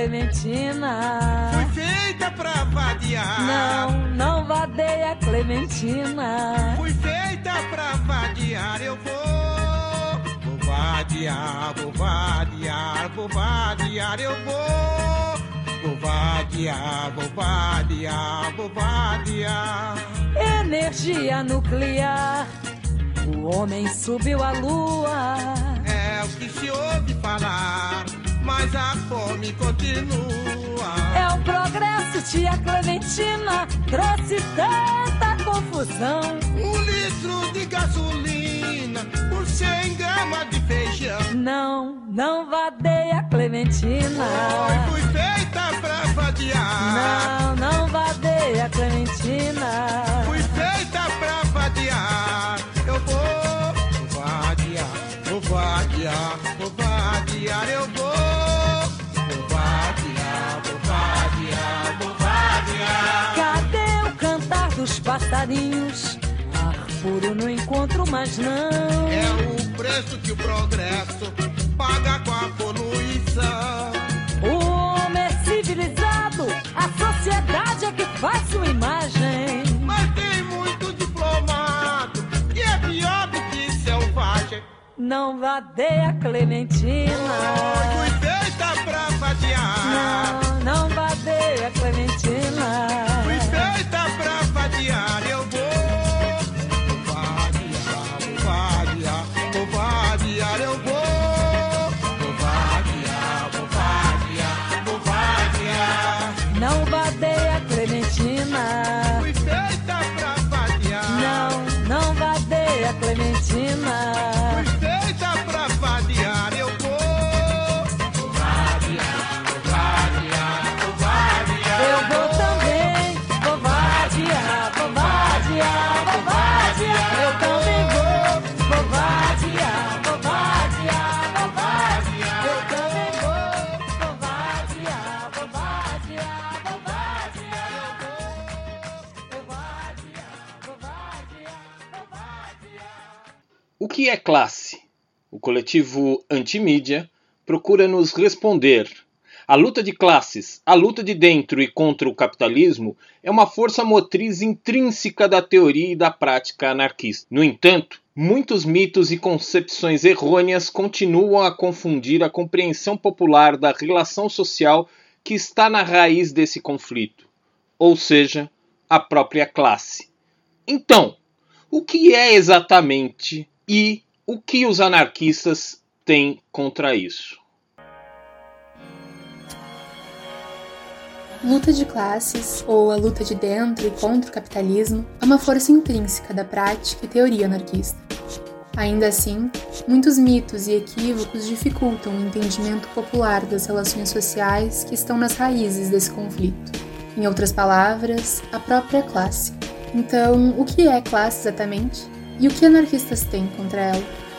Clementina. Fui feita pra vadiar. Não vadeia, Clementina. Fui feita pra vadiar, eu vou vadiar, vou vadiar, vou vadiar, eu vou vadiar, vou vadiar, vou vadiar. Energia nuclear, o homem subiu à lua. É o que se ouve falar, mas a fome continua. É o progresso, tia Clementina, trouxe tanta confusão. 1 litro de gasolina por 100 gramas de feijão. Não vadeia, Clementina. Oi, fui feita pra vadiar. Não vadeia, Clementina. Fui feita pra vadiar. Eu vou vadiar, vou vadiar, vou vadiar, eu vou vadiar, vou vadiar, vou vadiar. Cadê o cantar dos passarinhos? Ar puro não encontro mais não. É o preço que o progresso paga com a poluição. O homem é civilizado, a sociedade é que faz sua imagem. Mas tem muito diplomado que é pior do que selvagem. Não vadeia, Clementina. Fui feita pra vadiar. Não vadeia, Clementina. Fui feita pra vadiar, eu vou vadiar, vou vadiar, vou vadiar, eu vou vadiar, vou vadiar, vou vadiar. Não vadeia, Clementina. Fui feita pra vadiar. Não vadeia, Clementina. Fui feita pra vadiar, eu vou vadiar, vou vadiar, vou vadiar. Eu vou também, vou vadiar, vou vadiar, vou vadiar. Eu também vou vadiar, vou vadiar, vou vadiar. Eu também vou vadiar, vou vadiar, vou vadiar. Eu vou vadiar, vou vadiar, vou vadiar. O que é classe? O coletivo Antimídia procura nos responder. A luta de classes, a luta de dentro e contra o capitalismo, é uma força motriz intrínseca da teoria e da prática anarquista. No entanto, muitos mitos e concepções errôneas continuam a confundir a compreensão popular da relação social que está na raiz desse conflito, ou seja, a própria classe. Então, o que é exatamente e o que os anarquistas têm contra isso? Luta de classes, ou a luta de dentro e contra o capitalismo, é uma força intrínseca da prática e teoria anarquista. Ainda assim, muitos mitos e equívocos dificultam o entendimento popular das relações sociais que estão nas raízes desse conflito. Em outras palavras, a própria classe. Então, o que é classe exatamente? E o que anarquistas têm contra ela?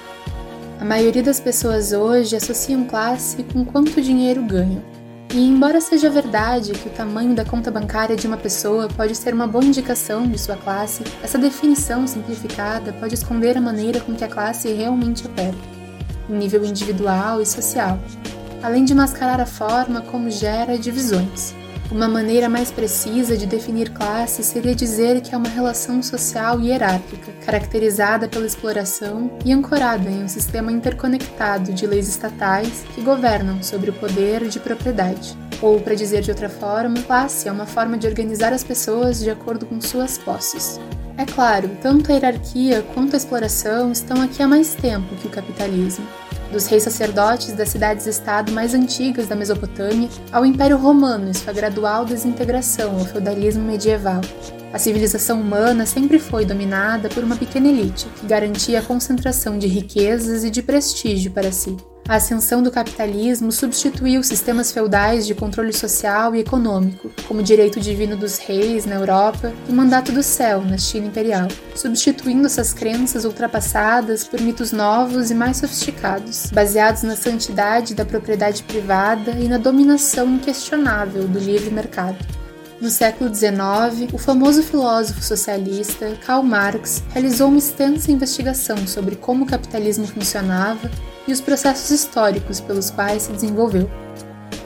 A maioria das pessoas hoje associam classe com quanto dinheiro ganham. E embora seja verdade que o tamanho da conta bancária de uma pessoa pode ser uma boa indicação de sua classe, essa definição simplificada pode esconder a maneira com que a classe realmente opera, em nível individual e social, além de mascarar a forma como gera divisões. Uma maneira mais precisa de definir classe seria dizer que é uma relação social hierárquica, caracterizada pela exploração e ancorada em um sistema interconectado de leis estatais que governam sobre o poder de propriedade. Ou, para dizer de outra forma, classe é uma forma de organizar as pessoas de acordo com suas posses. É claro, tanto a hierarquia quanto a exploração estão aqui há mais tempo que o capitalismo. Dos reis sacerdotes das cidades-estado mais antigas da Mesopotâmia ao Império Romano e sua gradual desintegração ao feudalismo medieval. A civilização humana sempre foi dominada por uma pequena elite que garantia a concentração de riquezas e de prestígio para si. A ascensão do capitalismo substituiu sistemas feudais de controle social e econômico, como o direito divino dos reis na Europa e o mandato do céu na China imperial, substituindo essas crenças ultrapassadas por mitos novos e mais sofisticados, baseados na santidade da propriedade privada e na dominação inquestionável do livre mercado. No século XIX, o famoso filósofo socialista Karl Marx realizou uma extensa investigação sobre como o capitalismo funcionava e os processos históricos pelos quais se desenvolveu.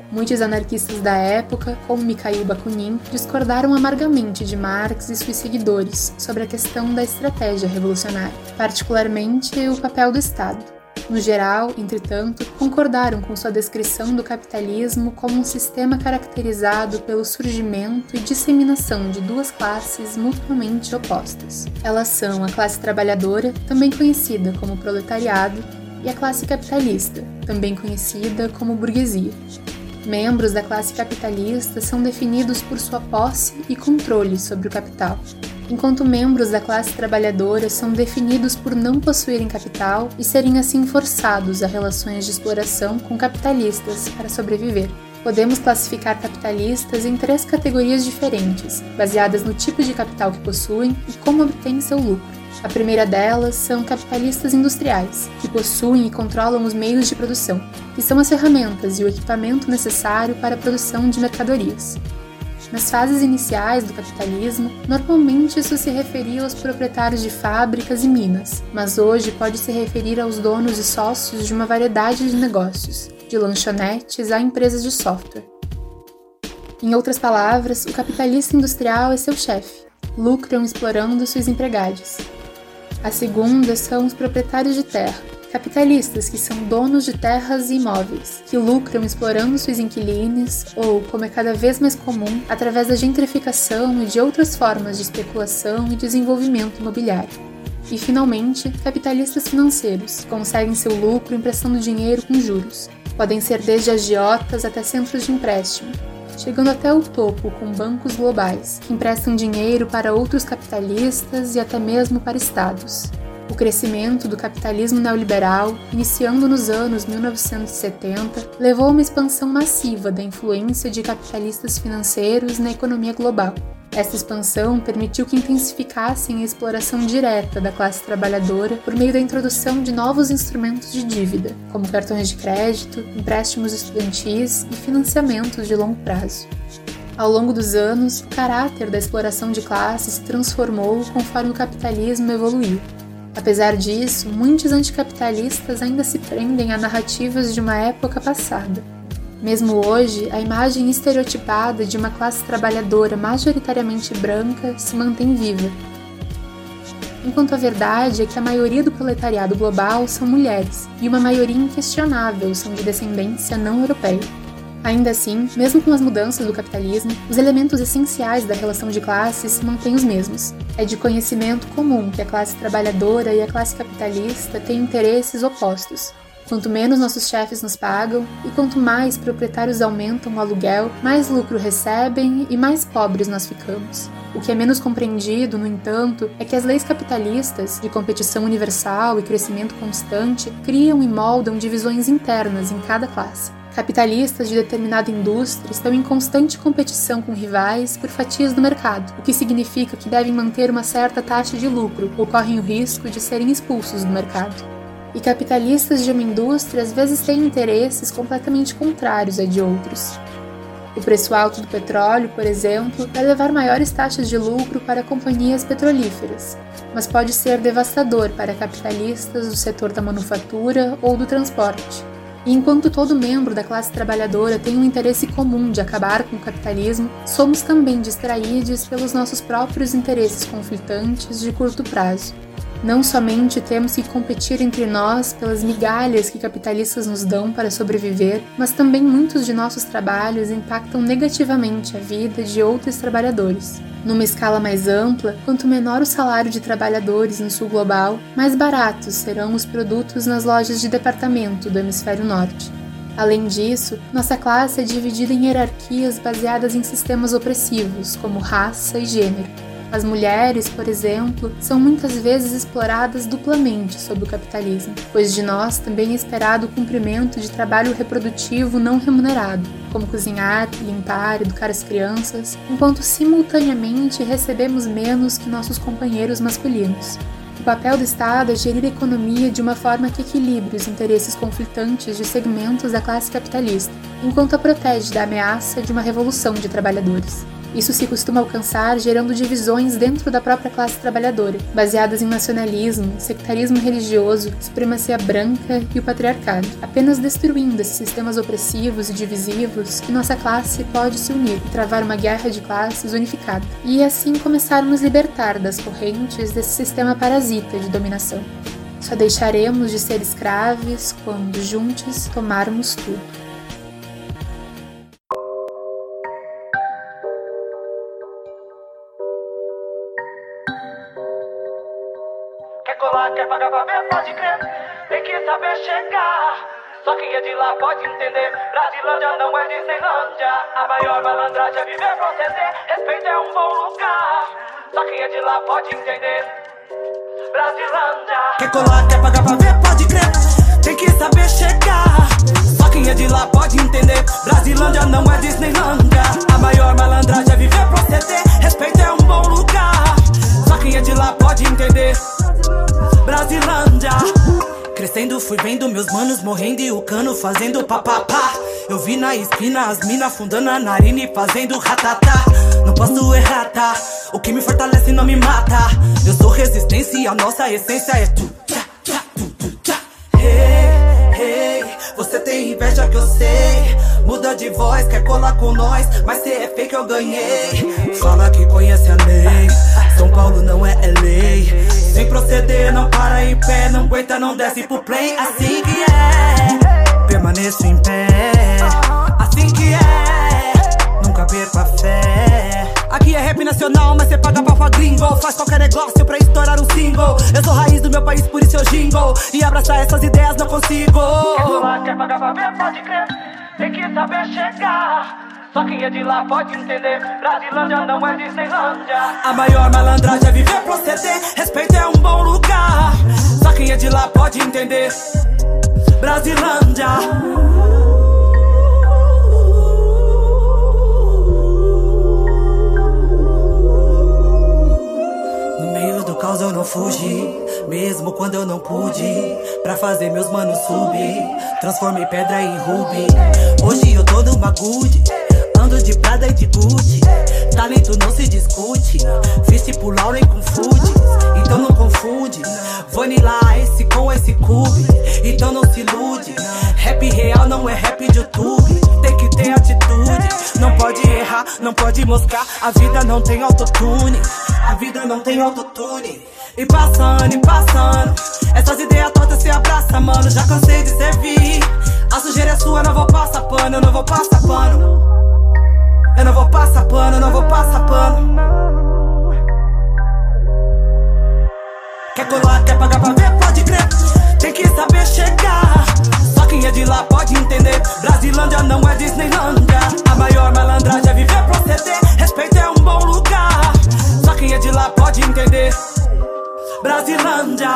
Muitos anarquistas da época, como Mikhail Bakunin, discordaram amargamente de Marx e seus seguidores sobre a questão da estratégia revolucionária, particularmente o papel do Estado. No geral, entretanto, concordaram com sua descrição do capitalismo como um sistema caracterizado pelo surgimento e disseminação de duas classes mutuamente opostas. Elas são a classe trabalhadora, também conhecida como proletariado, e a classe capitalista, também conhecida como burguesia. Membros da classe capitalista são definidos por sua posse e controle sobre o capital, enquanto membros da classe trabalhadora são definidos por não possuírem capital e serem assim forçados a relações de exploração com capitalistas para sobreviver. Podemos classificar capitalistas em 3 categorias diferentes, baseadas no tipo de capital que possuem e como obtêm seu lucro. A primeira delas são capitalistas industriais, que possuem e controlam os meios de produção, que são as ferramentas e o equipamento necessário para a produção de mercadorias. Nas fases iniciais do capitalismo, normalmente isso se referia aos proprietários de fábricas e minas, mas hoje pode se referir aos donos e sócios de uma variedade de negócios, de lanchonetes a empresas de software. Em outras palavras, o capitalista industrial é seu chefe, lucram explorando seus empregados. A segunda são os proprietários de terra, capitalistas que são donos de terras e imóveis, que lucram explorando seus inquilinos ou, como é cada vez mais comum, através da gentrificação e de outras formas de especulação e desenvolvimento imobiliário. E, finalmente, capitalistas financeiros, que conseguem seu lucro emprestando dinheiro com juros. Podem ser desde agiotas até centros de empréstimo, chegando até o topo com bancos globais, que emprestam dinheiro para outros capitalistas e até mesmo para estados. O crescimento do capitalismo neoliberal, iniciando nos anos 1970, levou a uma expansão massiva da influência de capitalistas financeiros na economia global. Esta expansão permitiu que intensificassem a exploração direta da classe trabalhadora por meio da introdução de novos instrumentos de dívida, como cartões de crédito, empréstimos estudantis e financiamentos de longo prazo. Ao longo dos anos, o caráter da exploração de classe se transformou conforme o capitalismo evoluiu. Apesar disso, muitos anticapitalistas ainda se prendem a narrativas de uma época passada. Mesmo hoje, a imagem estereotipada de uma classe trabalhadora majoritariamente branca se mantém viva. Enquanto a verdade é que a maioria do proletariado global são mulheres, e uma maioria inquestionável são de descendência não europeia. Ainda assim, mesmo com as mudanças do capitalismo, os elementos essenciais da relação de classes se mantêm os mesmos. É de conhecimento comum que a classe trabalhadora e a classe capitalista têm interesses opostos. Quanto menos nossos chefes nos pagam e quanto mais proprietários aumentam o aluguel, mais lucro recebem e mais pobres nós ficamos. O que é menos compreendido, no entanto, é que as leis capitalistas, de competição universal e crescimento constante, criam e moldam divisões internas em cada classe. Capitalistas de determinada indústria estão em constante competição com rivais por fatias do mercado, o que significa que devem manter uma certa taxa de lucro ou correm o risco de serem expulsos do mercado. E capitalistas de uma indústria às vezes têm interesses completamente contrários a de outros. O preço alto do petróleo, por exemplo, vai levar maiores taxas de lucro para companhias petrolíferas, mas pode ser devastador para capitalistas do setor da manufatura ou do transporte. E enquanto todo membro da classe trabalhadora tem um interesse comum de acabar com o capitalismo, somos também distraídos pelos nossos próprios interesses conflitantes de curto prazo. Não somente temos que competir entre nós pelas migalhas que capitalistas nos dão para sobreviver, mas também muitos de nossos trabalhos impactam negativamente a vida de outros trabalhadores. Numa escala mais ampla, quanto menor o salário de trabalhadores no sul global, mais baratos serão os produtos nas lojas de departamento do hemisfério norte. Além disso, nossa classe é dividida em hierarquias baseadas em sistemas opressivos, como raça e gênero. As mulheres, por exemplo, são muitas vezes exploradas duplamente sob o capitalismo, pois de nós também é esperado o cumprimento de trabalho reprodutivo não remunerado, como cozinhar, limpar, educar as crianças, enquanto simultaneamente recebemos menos que nossos companheiros masculinos. O papel do Estado é gerir a economia de uma forma que equilibre os interesses conflitantes de segmentos da classe capitalista, enquanto a protege da ameaça de uma revolução de trabalhadores. Isso se costuma alcançar gerando divisões dentro da própria classe trabalhadora, baseadas em nacionalismo, sectarismo religioso, supremacia branca e o patriarcado, apenas destruindo esses sistemas opressivos e divisivos que nossa classe pode se unir e travar uma guerra de classes unificada, e assim começar a nos libertar das correntes desse sistema parasita de dominação. Só deixaremos de ser escravos quando juntos tomarmos tudo. Quer colar, quer pagar pra ver, pode crer. Tem que saber chegar. Só quem é de lá pode entender. Brasilândia não é Disneylândia. A maior malandragem é viver, proceder. Respeito é um bom lugar. Só quem é de lá pode entender. Brasilândia. Quer colar, quer pagar pra ver, pode crer. Tem que saber chegar. Só quem é de lá pode entender. Brasilândia não é Disneylândia. A maior malandragem é viver, proceder. Respeito é um bom lugar. Só quem é de lá pode entender. Brasilândia. Crescendo fui vendo meus manos morrendo e o cano fazendo papapá. Eu vi na esquina as minas fundando a narina e fazendo ratatá. Não posso errar, tá? O que me fortalece não me mata. Eu sou resistência e a nossa essência é tu, tchá, tchá, tu, tchá. Hey, hey, você tem inveja que eu sei. Muda de voz, quer colar com nós, mas cê é fake, eu ganhei. Fala que conhece a lei. São Paulo não é LA. Sem proceder, não para em pé. Não aguenta, não desce pro play. Assim que é, permaneço em pé. Assim que é, nunca perco a fé. Aqui é rap nacional, mas cê paga pra gringo. Faz qualquer negócio pra estourar um single. Eu sou raiz do meu país, por isso eu jingle. E abraçar essas ideias não consigo. Quer colar, quer pagar pra ver, pode crer. Tem que saber chegar. Só quem é de lá pode entender. Brasilândia não é Disneylândia. A maior malandragem é viver, proceder. Respeito é um bom lugar. Só quem é de lá pode entender. Brasilândia. No meio do caos eu não fugi, mesmo quando eu não pude. Pra fazer meus manos subir, transformei pedra em rubi. Hoje eu tô numa good, ando de Prada e de Gucci. Talento não se discute, fiz tipo Lauren com Food. Então não confunde, Vanilla Ice com esse cube. Então não se ilude, rap real não é rap de YouTube. Tem que ter atitude, não pode errar, não pode moscar. A vida não tem autotune, a vida não tem autotune. E passando, essas ideias todas se abraça, mano. Já cansei de servir, a sujeira é sua, não vou passar pano. Eu não vou passar pano, eu não vou passar pano, eu não vou passar pano. Quer colar, quer pagar pra ver, pode crer. Tem que saber chegar. Só quem é de lá pode entender. Brasilândia não é Disneylândia. A maior malandragem é viver, proceder. Respeito é um bom lugar. Só quem é de lá pode entender. Brasilândia.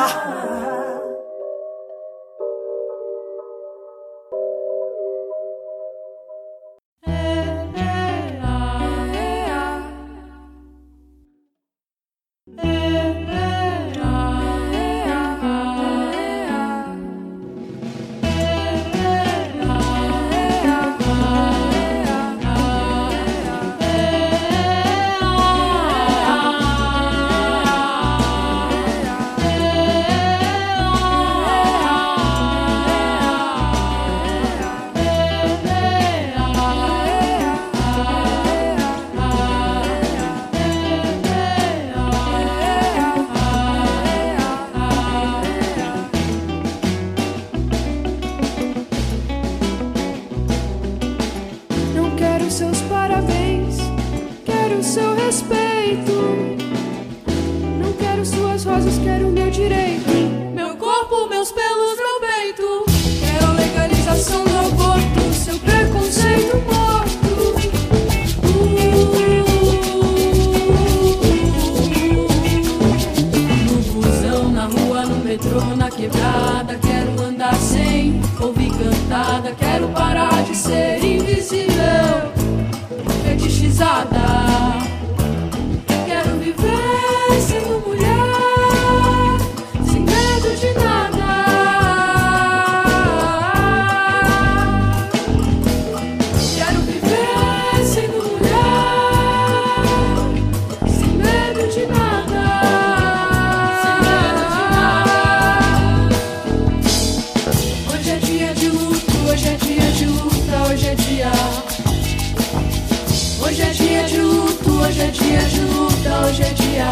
dia de luta, hoje é dia.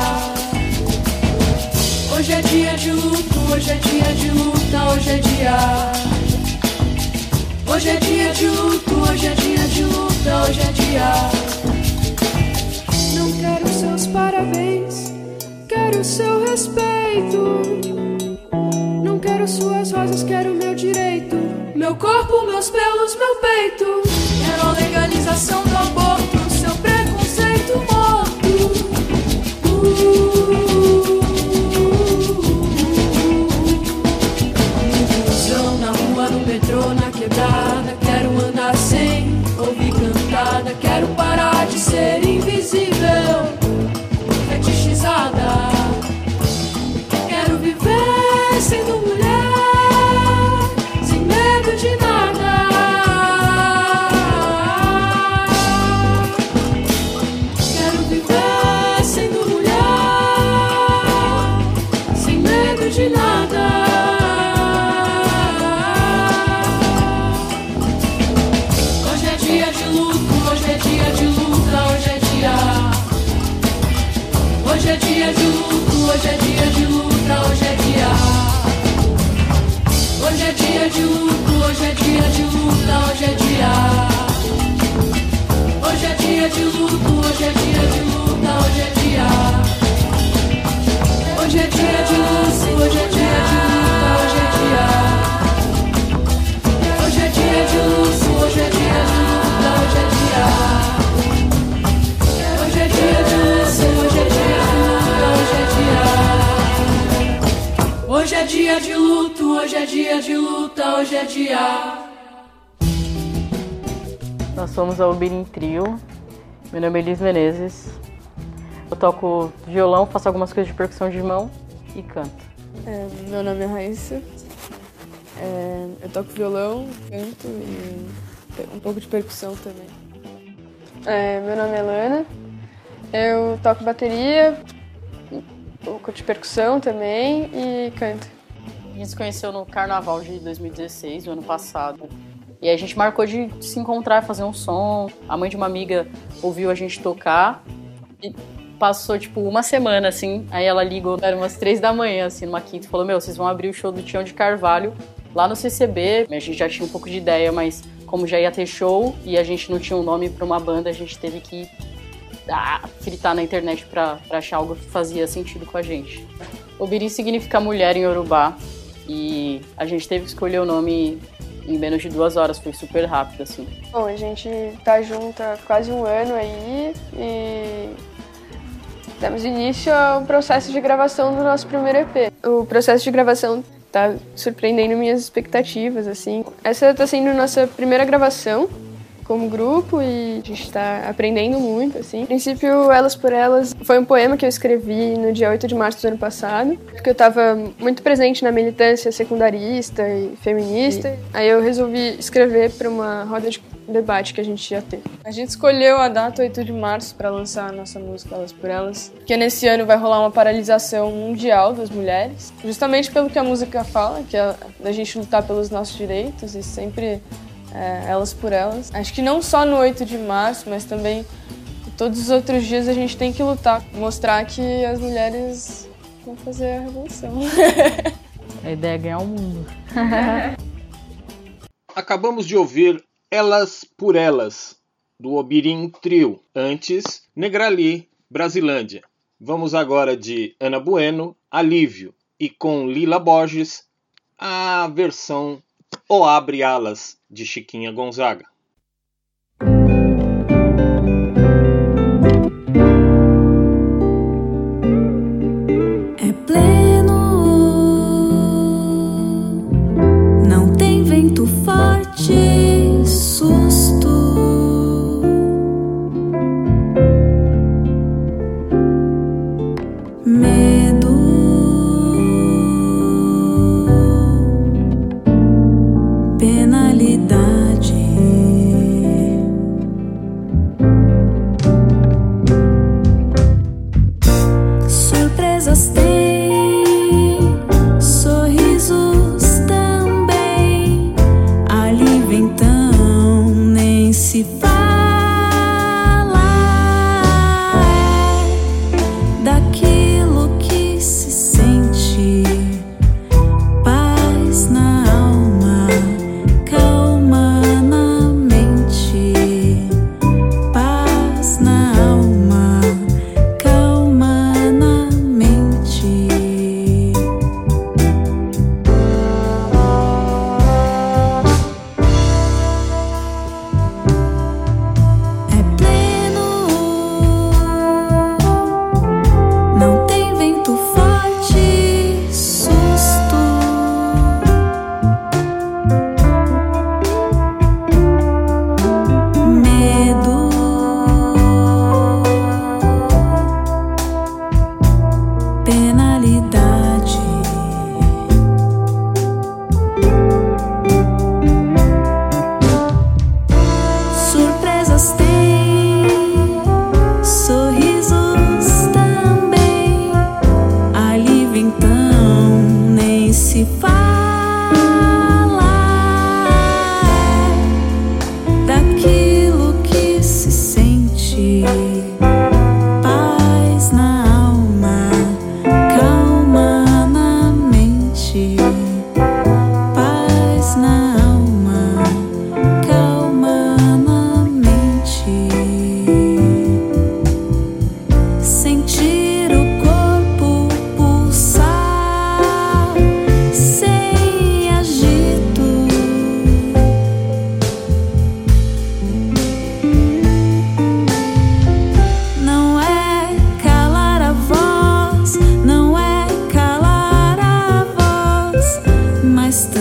Hoje é dia de luto, hoje é dia de luta, hoje é dia. Hoje é dia de luto, hoje é dia de luta, hoje é dia. Não quero seus parabéns, quero seu respeito. Não quero suas rosas, quero meu direito. Meu corpo, meus pelos, meu peito. Quero a legalização do aborto, seu preconceito morto. Inclusão na rua, no metrô, na quebrada. Quero andar sem ouvir cantada. Quero parar de ser invisível, fetichizada. Quero viver sendo mulher, sem medo de nada. Quero viver sendo mulher, sem medo de nada. Hoje é dia de luto, hoje é dia de luta, hoje é dia. Hoje é dia de luto, hoje é dia de luta, hoje é dia. Hoje é dia de luto, hoje é dia de luta, hoje é dia. Hoje é dia de luto, hoje é dia de luta, hoje é dia. Hoje é dia de luto, hoje é dia de luta, hoje é dia. Hoje é dia de luto, hoje é dia de luta, hoje é dia. Hoje é dia de luto, hoje é dia de luta, hoje é dia. Hoje é dia de luto, hoje é dia de luta, hoje é dia. Nós somos a Obirim Trio. Meu nome é Elis Menezes. Eu toco violão, faço algumas coisas de percussão de mão e canto. Meu nome é Raíssa. Eu toco violão, canto e um pouco de percussão também. Meu nome é Lana. Eu toco bateria, um pouco de percussão também e canto. A gente se conheceu no Carnaval de 2016, do ano passado. E aí a gente marcou de se encontrar, fazer um som. A mãe de uma amiga ouviu a gente tocar e passou, tipo, uma semana, assim. Aí ela ligou, era umas 3 da manhã, assim, numa quinta, e falou: meu, vocês vão abrir o show do Tião de Carvalho lá no CCB. A gente já tinha um pouco de ideia, mas como já ia ter show e a gente não tinha um nome pra uma banda, a gente teve que fritar na internet pra achar algo que fazia sentido com a gente. Obirim significa mulher em Yorubá e a gente teve que escolher o nome em menos de 2 horas, foi super rápido, assim. Bom, a gente tá junto há quase um ano aí e demos início ao processo de gravação do nosso primeiro EP. O processo de gravação tá surpreendendo minhas expectativas, assim. Essa tá sendo nossa primeira gravação como grupo e a gente tá aprendendo muito, assim. No princípio, Elas por Elas foi um poema que eu escrevi no dia 8 de março do ano passado, porque eu tava muito presente na militância secundarista e feminista. Aí eu resolvi escrever para uma roda de debate que a gente ia ter. A gente escolheu a data 8 de março para lançar a nossa música Elas por Elas, porque nesse ano vai rolar uma paralisação mundial das mulheres, justamente pelo que a música fala, que é da gente lutar pelos nossos direitos e sempre elas por elas. Acho que não só no 8 de março, mas também todos os outros dias a gente tem que lutar, mostrar que as mulheres vão fazer a revolução. A ideia é ganhar o mundo. Acabamos de ouvir Elas por Elas, do Obirim Trio. Antes, Negrali, Brasilândia. Vamos agora de Ana Bueno, Alívio. E com Lila Borges, a versão O Abre Alas, de Chiquinha Gonzaga. É pleno, não tem vento forte, susto. Medo, penalidade.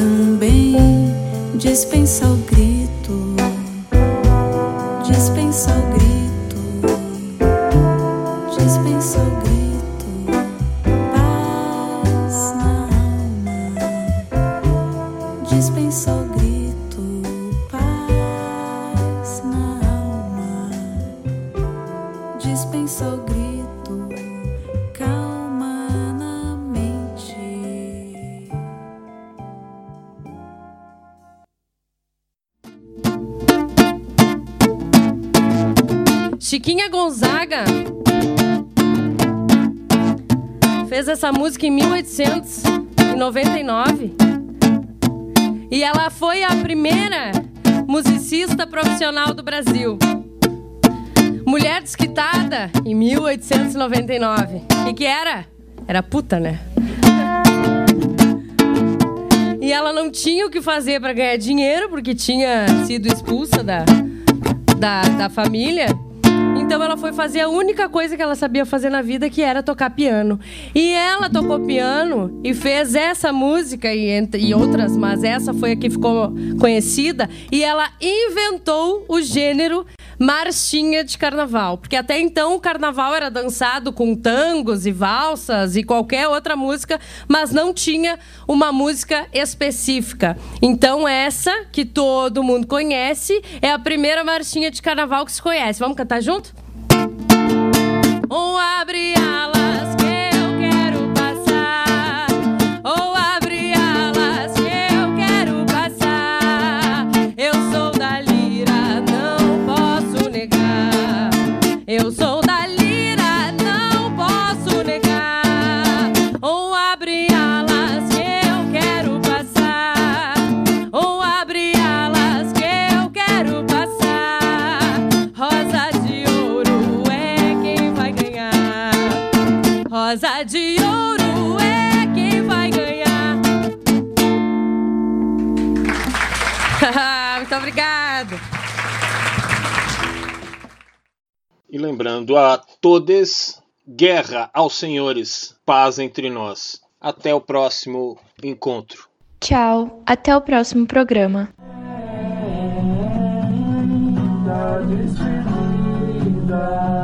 também dispensa o grito, dispensa o grito, dispensa o grito, paz na alma, dispensa o grito, paz na alma, dispensa o grito, calma na mente. Chiquinha Gonzaga fez essa música em 1899 e ela foi a primeira musicista profissional do Brasil. Mulher desquitada em 1899. O que era? Era puta, né? E ela não tinha o que fazer para ganhar dinheiro porque tinha sido expulsa da família. Então ela foi fazer a única coisa que ela sabia fazer na vida, que era tocar piano. E ela tocou piano e fez essa música e outras, mas essa foi a que ficou conhecida. E ela inventou o gênero marchinha de carnaval. Porque até então o carnaval era dançado com tangos e valsas e qualquer outra música, mas não tinha uma música específica. Então essa, que todo mundo conhece, é a primeira marchinha de carnaval que se conhece. Vamos cantar junto? Ou abre alas que eu quero passar, ou abre alas que eu quero passar. Eu sou da lira, não posso negar. Eu sou da lira, não posso negar. Ou abre alas que eu quero passar, ou abre alas que eu quero passar. Rosa de ouro é quem vai ganhar. Rosa de ouro é quem vai ganhar. Muito obrigado. E lembrando a todos, guerra aos senhores, paz entre nós. Até o próximo encontro. Tchau, até o próximo programa. Da despedida.